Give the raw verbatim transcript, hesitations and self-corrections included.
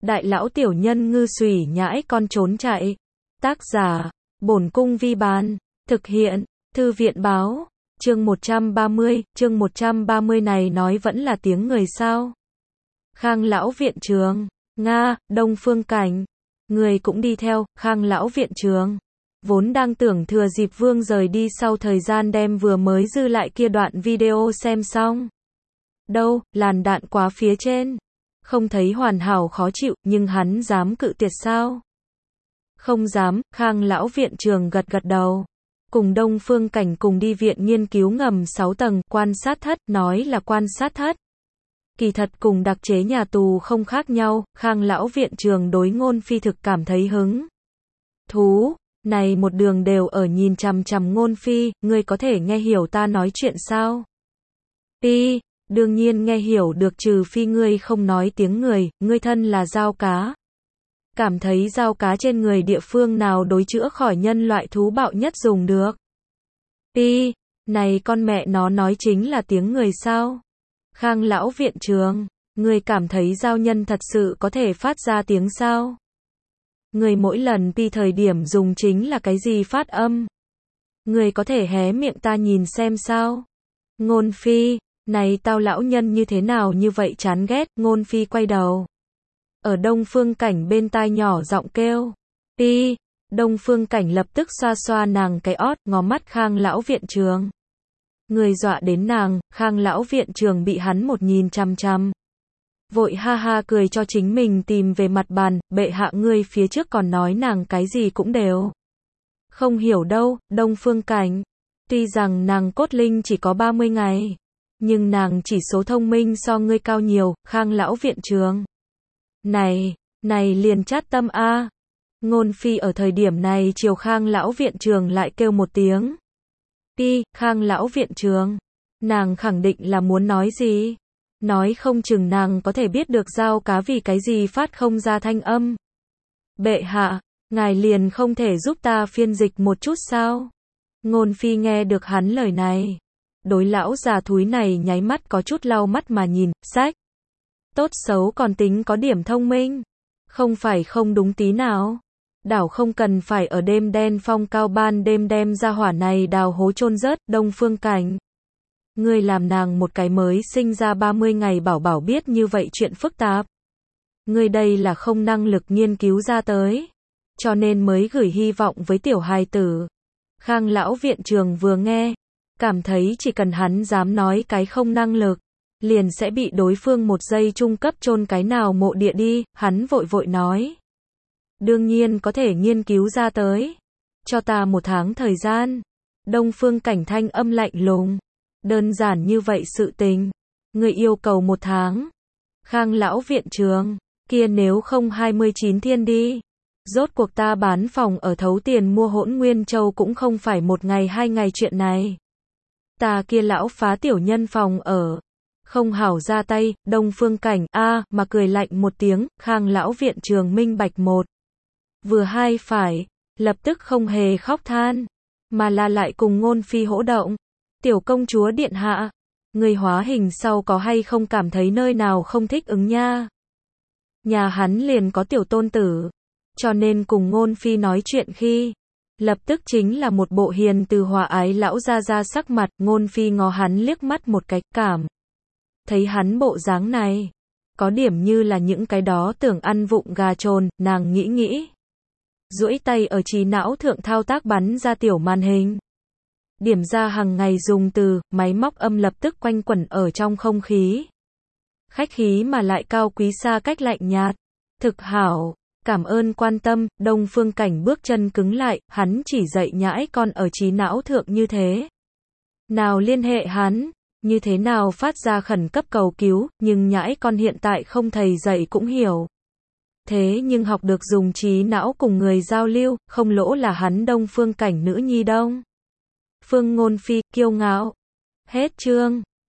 Đại lão tiểu nhân ngư xùy nhãi con trốn chạy. Tác giả, Bổn Cung Vi Bán. Thực hiện, Thư viện Báo. Chương một trăm ba mươi, chương một trăm ba mươi này nói vẫn là tiếng người sao? Khang lão viện trường. Nga, Đông Phương Cảnh. Người cũng đi theo, Khang lão viện trường. Vốn đang tưởng thừa dịp Vương rời đi sau thời gian đem vừa mới dư lại kia đoạn video xem xong. Đâu, làn đạn quá phía trên. Không thấy hoàn hảo khó chịu, nhưng hắn dám cự tuyệt sao? Không dám, Khang lão viện trường gật gật đầu. Cùng Đông Phương Cảnh cùng đi viện nghiên cứu ngầm sáu tầng, quan sát thất, nói là quan sát thất. Kỳ thật cùng đặc chế nhà tù không khác nhau, Khang lão viện trường đối Ngôn Phi thực cảm thấy hứng thú. Này một đường đều ở nhìn chằm chằm Ngôn Phi, ngươi có thể nghe hiểu ta nói chuyện sao? Pi, đương nhiên nghe hiểu được, trừ phi ngươi không nói tiếng người, ngươi thân là dao cá. Cảm thấy dao cá trên người địa phương nào đối chữa khỏi nhân loại thú bạo nhất dùng được? Pi, này con mẹ nó nói chính là tiếng người sao? Khang lão viện trường, ngươi cảm thấy dao nhân thật sự có thể phát ra tiếng sao? Người mỗi lần pi thời điểm dùng chính là cái gì phát âm? Người có thể hé miệng ta nhìn xem sao? Ngôn Phi, này tao lão nhân như thế nào như vậy chán ghét. Ngôn Phi quay đầu. Ở Đông Phương Cảnh bên tai nhỏ giọng kêu. Pi, Đông Phương Cảnh lập tức xoa xoa nàng cái ót, ngó mắt Khang lão viện trường. Người dọa đến nàng, Khang lão viện trường bị hắn một nhìn chăm chăm. Vội ha ha cười cho chính mình tìm về mặt bàn, bệ hạ ngươi phía trước còn nói nàng cái gì cũng đều không hiểu đâu, Đông Phương Cảnh. Tuy rằng nàng cốt linh chỉ có ba mươi ngày, nhưng nàng chỉ số thông minh so ngươi cao nhiều, Khang lão viện trường. Này, này liền chát tâm a. Ngôn Phi ở thời điểm này chiều Khang lão viện trường lại kêu một tiếng. Pi, Khang lão viện trường. Nàng khẳng định là muốn nói gì? Nói không chừng nàng có thể biết được dao cá vì cái gì phát không ra thanh âm. Bệ hạ, ngài liền không thể giúp ta phiên dịch một chút sao? Ngôn Phi nghe được hắn lời này. Đối lão già thúi này nháy mắt có chút lau mắt mà nhìn, sách. Tốt xấu còn tính có điểm thông minh. Không phải không đúng tí nào. Đảo không cần phải ở đêm đen phong cao ban đêm đem ra hỏa này đào hố chôn rớt. Đông Phương Cảnh. Ngươi làm nàng một cái mới sinh ra ba mươi ngày bảo bảo biết như vậy chuyện phức tạp. Ngươi đây là không năng lực nghiên cứu ra tới. Cho nên mới gửi hy vọng với tiểu hài tử. Khang lão viện trường vừa nghe. Cảm thấy chỉ cần hắn dám nói cái không năng lực. Liền sẽ bị đối phương một giây trung cấp chôn cái nào mộ địa đi. Hắn vội vội nói. Đương nhiên có thể nghiên cứu ra tới. Cho ta một tháng thời gian. Đông Phương Cảnh thanh âm lạnh lùng. Đơn giản như vậy sự tình. Người yêu cầu một tháng. Khang lão viện trường. Kia nếu không hai mươi chín thiên đi. Rốt cuộc ta bán phòng ở thấu tiền mua Hỗn Nguyên Châu cũng không phải một ngày hai ngày chuyện này. Ta kia lão phá tiểu nhân phòng ở. Không hảo ra tay. Đông Phương Cảnh a mà cười lạnh một tiếng. Khang lão viện trường minh bạch một. Vừa hai phải. Lập tức không hề khóc than. Mà là lại cùng Ngôn Phi hỗ động. Tiểu công chúa điện hạ, người hóa hình sau có hay không cảm thấy nơi nào không thích ứng nha? Nhà hắn liền có tiểu tôn tử, cho nên cùng Ngôn Phi nói chuyện khi, lập tức chính là một bộ hiền từ hòa ái lão ra ra sắc mặt. Ngôn Phi ngó hắn liếc mắt một cái, cảm thấy hắn bộ dáng này, có điểm như là những cái đó tưởng ăn vụng gà trồn. Nàng nghĩ nghĩ, duỗi tay ở trí não thượng thao tác bắn ra tiểu màn hình. Điểm ra hàng ngày dùng từ, máy móc âm lập tức quanh quẩn ở trong không khí. Khách khí mà lại cao quý xa cách lạnh nhạt. Thực hảo, cảm ơn quan tâm. Đông Phương Cảnh bước chân cứng lại, hắn chỉ dạy nhãi con ở trí não thượng như thế. Nào liên hệ hắn, như thế nào phát ra khẩn cấp cầu cứu, nhưng nhãi con hiện tại không thầy dạy cũng hiểu. Thế nhưng học được dùng trí não cùng người giao lưu, không lỗ là hắn Đông Phương Cảnh nữ nhi Đông Phương Ngôn Phi, kiêu ngạo. Hết chương.